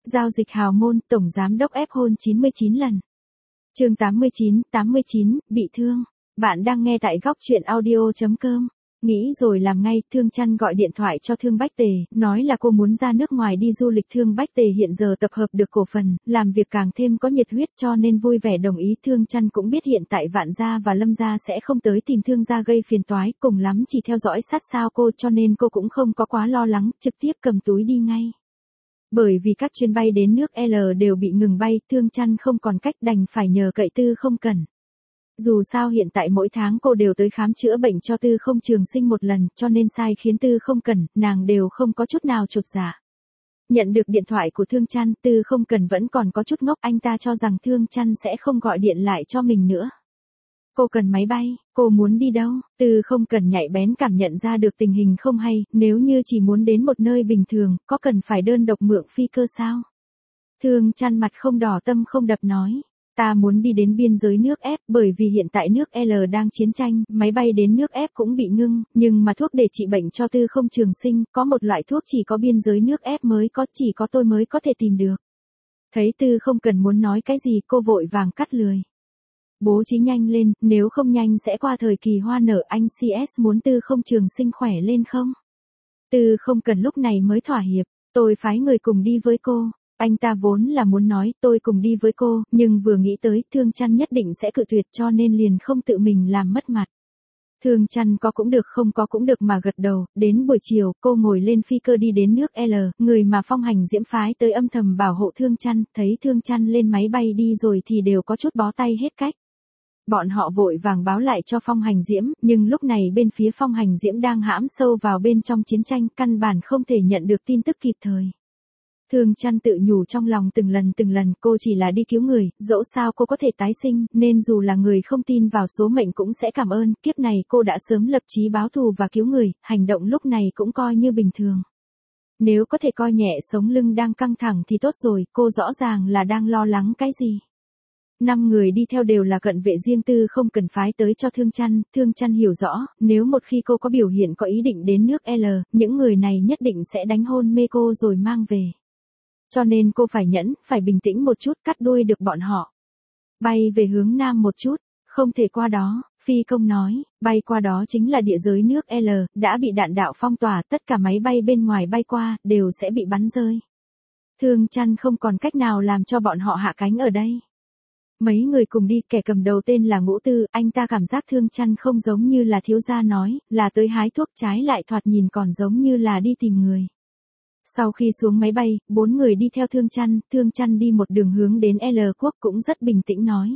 Giao dịch hào môn, tổng giám đốc ép hôn 99 lần. Chương 89, bị thương. Bạn đang nghe tại góc truyện audio.com. Nghĩ rồi làm ngay, Thương Chăn gọi điện thoại cho Thương Bách Tề, nói là cô muốn ra nước ngoài đi du lịch. Thương Bách Tề hiện giờ tập hợp được cổ phần, làm việc càng thêm có nhiệt huyết cho nên vui vẻ đồng ý. Thương Chăn cũng biết hiện tại Vạn Gia và Lâm Gia sẽ không tới tìm Thương Gia gây phiền toái, cùng lắm chỉ theo dõi sát sao cô, cho nên cô cũng không có quá lo lắng, trực tiếp cầm túi đi ngay. Bởi vì các chuyến bay đến nước L đều bị ngừng bay, Thương Chăn không còn cách đành phải nhờ cậy Tư Không Cẩn. Dù sao hiện tại mỗi tháng cô đều tới khám chữa bệnh cho Tư Không Trường Sinh một lần, cho nên sai khiến Tư Không Cẩn, nàng đều không có chút nào chột dạ. Nhận được điện thoại của Thương Chăn, Tư Không Cẩn vẫn còn có chút ngốc, anh ta cho rằng Thương Chăn sẽ không gọi điện lại cho mình nữa. Cô cần máy bay, cô muốn đi đâu? Tư Không Cẩn nhạy bén cảm nhận ra được tình hình không hay, nếu như chỉ muốn đến một nơi bình thường, có cần phải đơn độc mượn phi cơ sao? Thương Chăn mặt không đỏ tâm không đập nói. Ta muốn đi đến biên giới nước F, bởi vì hiện tại nước L đang chiến tranh, máy bay đến nước F cũng bị ngưng, nhưng mà thuốc để trị bệnh cho Tư Không Trường Sinh, có một loại thuốc chỉ có biên giới nước F mới có, chỉ có tôi mới có thể tìm được. Thấy Tư Không Cần muốn nói cái gì, cô vội vàng cắt lười. Bố trí nhanh lên, nếu không nhanh sẽ qua thời kỳ hoa nở. Anh CS muốn Tư Không Trường Sinh khỏe lên không? Tư Không Cần lúc này mới thỏa hiệp, tôi phái người cùng đi với cô. Anh ta vốn là muốn nói tôi cùng đi với cô, nhưng vừa nghĩ tới Thương Chăn nhất định sẽ cự tuyệt cho nên liền không tự mình làm mất mặt. Thương Chăn có cũng được không có cũng được mà gật đầu. Đến buổi chiều, cô ngồi lên phi cơ đi đến nước L, người mà Phong Hành Diễm phái tới âm thầm bảo hộ Thương Chăn, thấy Thương Chăn lên máy bay đi rồi thì đều có chút bó tay hết cách. Bọn họ vội vàng báo lại cho Phong Hành Diễm, nhưng lúc này bên phía Phong Hành Diễm đang hãm sâu vào bên trong chiến tranh, căn bản không thể nhận được tin tức kịp thời. Thương Chăn tự nhủ trong lòng từng lần, cô chỉ là đi cứu người, dẫu sao cô có thể tái sinh, nên dù là người không tin vào số mệnh cũng sẽ cảm ơn, kiếp này cô đã sớm lập chí báo thù và cứu người, hành động lúc này cũng coi như bình thường. Nếu có thể coi nhẹ sống lưng đang căng thẳng thì tốt rồi, cô rõ ràng là đang lo lắng cái gì. 5 người đi theo đều là cận vệ riêng Tư Không Cần phái tới cho Thương Chăn hiểu rõ, nếu một khi cô có biểu hiện có ý định đến nước L, những người này nhất định sẽ đánh hôn mê cô rồi mang về. Cho nên cô phải nhẫn, phải bình tĩnh một chút, cắt đuôi được bọn họ. Bay về hướng Nam một chút, không thể qua đó, phi công nói, bay qua đó chính là địa giới nước L, đã bị đạn đạo phong tỏa, tất cả máy bay bên ngoài bay qua, đều sẽ bị bắn rơi. Thương Chăn không còn cách nào làm cho bọn họ hạ cánh ở đây. Mấy người cùng đi, kẻ cầm đầu tên là Ngũ Tư, anh ta cảm giác Thương Chăn không giống như là thiếu gia nói, là tới hái thuốc, trái lại thoạt nhìn còn giống như là đi tìm người. Sau khi xuống máy bay, 4 người đi theo Thương Chăn đi một đường hướng đến L quốc cũng rất bình tĩnh nói.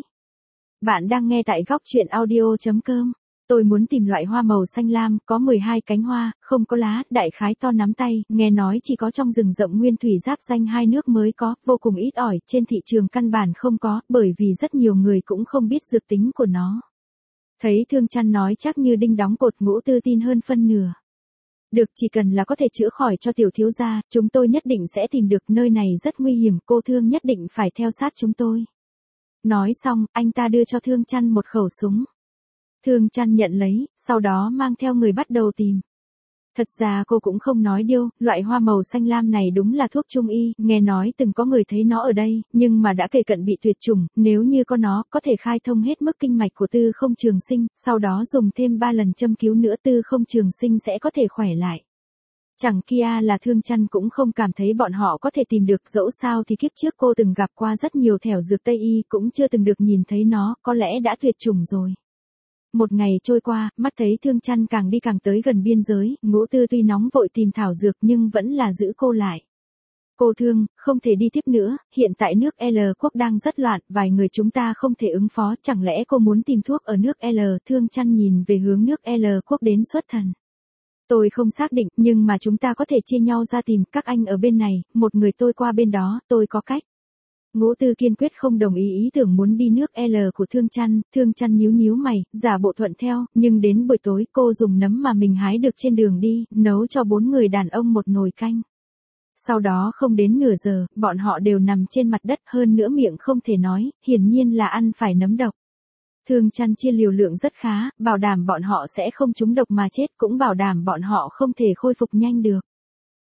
Bạn đang nghe tại góc truyện audio.com. Tôi muốn tìm loại hoa màu xanh lam, có 12 cánh hoa, không có lá, đại khái to nắm tay, nghe nói chỉ có trong rừng rậm nguyên thủy giáp danh hai nước mới có, vô cùng ít ỏi, trên thị trường căn bản không có, bởi vì rất nhiều người cũng không biết dược tính của nó. Thấy Thương Chăn nói chắc như đinh đóng cột, Ngũ Tư tin hơn phân nửa. Được, chỉ cần là có thể chữa khỏi cho tiểu thiếu gia, chúng tôi nhất định sẽ tìm được, nơi này rất nguy hiểm, cô Thương nhất định phải theo sát chúng tôi. Nói xong, anh ta đưa cho Thương Chăn một khẩu súng. Thương Chăn nhận lấy, sau đó mang theo người bắt đầu tìm. Thật ra cô cũng không nói điêu, loại hoa màu xanh lam này đúng là thuốc trung y, nghe nói từng có người thấy nó ở đây, nhưng mà đã kề cận bị tuyệt chủng, nếu như có nó, có thể khai thông hết mức kinh mạch của Tư Không Trường Sinh, sau đó dùng thêm 3 lần châm cứu nữa Tư Không Trường Sinh sẽ có thể khỏe lại. Chẳng kia là Thương Chăn cũng không cảm thấy bọn họ có thể tìm được, dẫu sao thì kiếp trước cô từng gặp qua rất nhiều thảo dược Tây y, cũng chưa từng được nhìn thấy nó, có lẽ đã tuyệt chủng rồi. Một ngày trôi qua, mắt thấy Thương Chăn càng đi càng tới gần biên giới, Ngũ Tư tuy nóng vội tìm thảo dược nhưng vẫn là giữ cô lại. Cô Thương, không thể đi tiếp nữa, hiện tại nước L quốc đang rất loạn, vài người chúng ta không thể ứng phó, chẳng lẽ cô muốn tìm thuốc ở nước L? Thương Chăn nhìn về hướng nước L quốc đến xuất thần. Tôi không xác định, nhưng mà chúng ta có thể chia nhau ra tìm, các anh ở bên này, một người tôi qua bên đó, tôi có cách. Ngũ Tư kiên quyết không đồng ý tưởng muốn đi nước L của Thương Chăn nhíu mày, giả bộ thuận theo, nhưng đến buổi tối cô dùng nấm mà mình hái được trên đường đi, nấu cho 4 người đàn ông một nồi canh. Sau đó không đến nửa giờ, bọn họ đều nằm trên mặt đất, hơn nữa miệng không thể nói, hiển nhiên là ăn phải nấm độc. Thương Chăn chia liều lượng rất khá, bảo đảm bọn họ sẽ không trúng độc mà chết, cũng bảo đảm bọn họ không thể khôi phục nhanh được.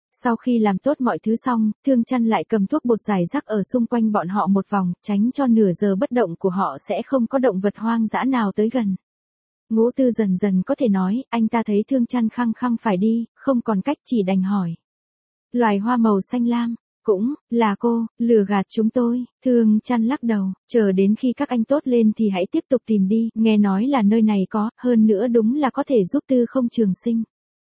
Sau khi làm tốt mọi thứ xong, Thương Chăn lại cầm thuốc bột rải rác ở xung quanh bọn họ một vòng, tránh cho nửa giờ bất động của họ sẽ không có động vật hoang dã nào tới gần. Ngũ Tư dần dần có thể nói, anh ta thấy Thương Chăn khăng khăng phải đi, không còn cách chỉ đành hỏi. Loài hoa màu xanh lam, cũng là cô, lừa gạt chúng tôi. Thương Chăn lắc đầu, chờ đến khi các anh tốt lên thì hãy tiếp tục tìm đi, nghe nói là nơi này có, hơn nữa đúng là có thể giúp Tư không trường sinh.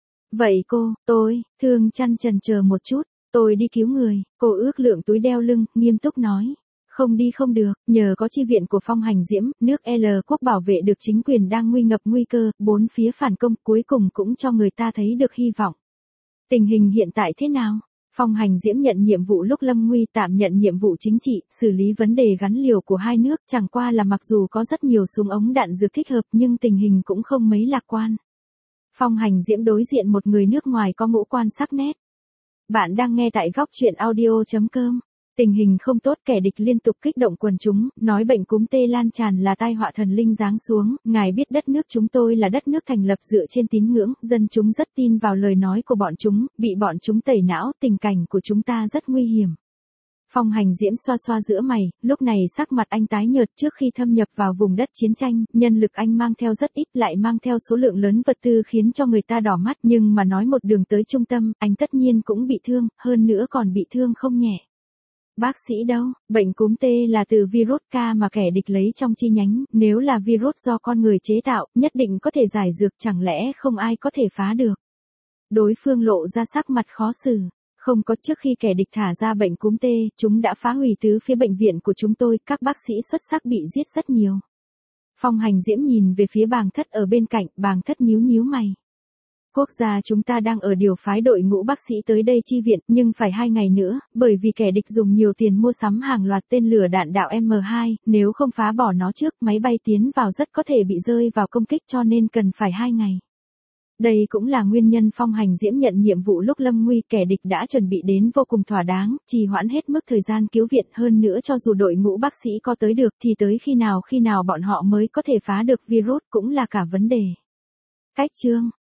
Vậy Thương Chăn chần chờ một chút, tôi đi cứu người, cô ước lượng túi đeo lưng, nghiêm túc nói. Không đi không được, nhờ có chi viện của Phong Hành Diễm, nước L quốc bảo vệ được chính quyền đang nguy ngập nguy cơ, bốn phía phản công cuối cùng cũng cho người ta thấy được hy vọng. Tình hình hiện tại thế nào? Phong Hành Diễm nhận nhiệm vụ lúc lâm nguy tạm nhận nhiệm vụ chính trị, xử lý vấn đề gắn liều của hai nước, chẳng qua là mặc dù có rất nhiều súng ống đạn dược thích hợp nhưng tình hình cũng không mấy lạc quan. Phong Hành Diễm đối diện một người nước ngoài có ngũ quan sắc nét. Bạn đang nghe tại góc truyện audio.com. Tình hình không tốt, kẻ địch liên tục kích động quần chúng, nói bệnh cúm tê lan tràn là tai họa thần linh giáng xuống, ngài biết đất nước chúng tôi là đất nước thành lập dựa trên tín ngưỡng, dân chúng rất tin vào lời nói của bọn chúng, bị bọn chúng tẩy não, tình cảnh của chúng ta rất nguy hiểm. Phong Hành Diễm xoa xoa giữa mày, lúc này sắc mặt anh tái nhợt. Trước khi thâm nhập vào vùng đất chiến tranh, nhân lực anh mang theo rất ít, lại mang theo số lượng lớn vật tư khiến cho người ta đỏ mắt, nhưng mà nói một đường tới trung tâm, anh tất nhiên cũng bị thương, hơn nữa còn bị thương không nhẹ. Bác sĩ đâu? Bệnh cúm T là từ virus K mà kẻ địch lấy trong chi nhánh, nếu là virus do con người chế tạo, nhất định có thể giải dược, chẳng lẽ không ai có thể phá được. Đối phương lộ ra sắc mặt khó xử. Không có, trước khi kẻ địch thả ra bệnh cúm T, chúng đã phá hủy tứ phía bệnh viện của chúng tôi, các bác sĩ xuất sắc bị giết rất nhiều. Phong Hành Diễm nhìn về phía Bàng Thất ở bên cạnh, Bàng Thất nhíu nhíu mày. Quốc gia chúng ta đang ở điều phái đội ngũ bác sĩ tới đây chi viện, nhưng phải 2 ngày nữa, bởi vì kẻ địch dùng nhiều tiền mua sắm hàng loạt tên lửa đạn đạo M2, nếu không phá bỏ nó trước, máy bay tiến vào rất có thể bị rơi vào công kích, cho nên cần phải 2 ngày. Đây cũng là nguyên nhân Phong Hành Diễm nhận nhiệm vụ lúc lâm nguy, kẻ địch đã chuẩn bị đến vô cùng thỏa đáng, trì hoãn hết mức thời gian cứu viện, hơn nữa cho dù đội ngũ bác sĩ có tới được thì tới khi nào bọn họ mới có thể phá được virus cũng là cả vấn đề. Cách chương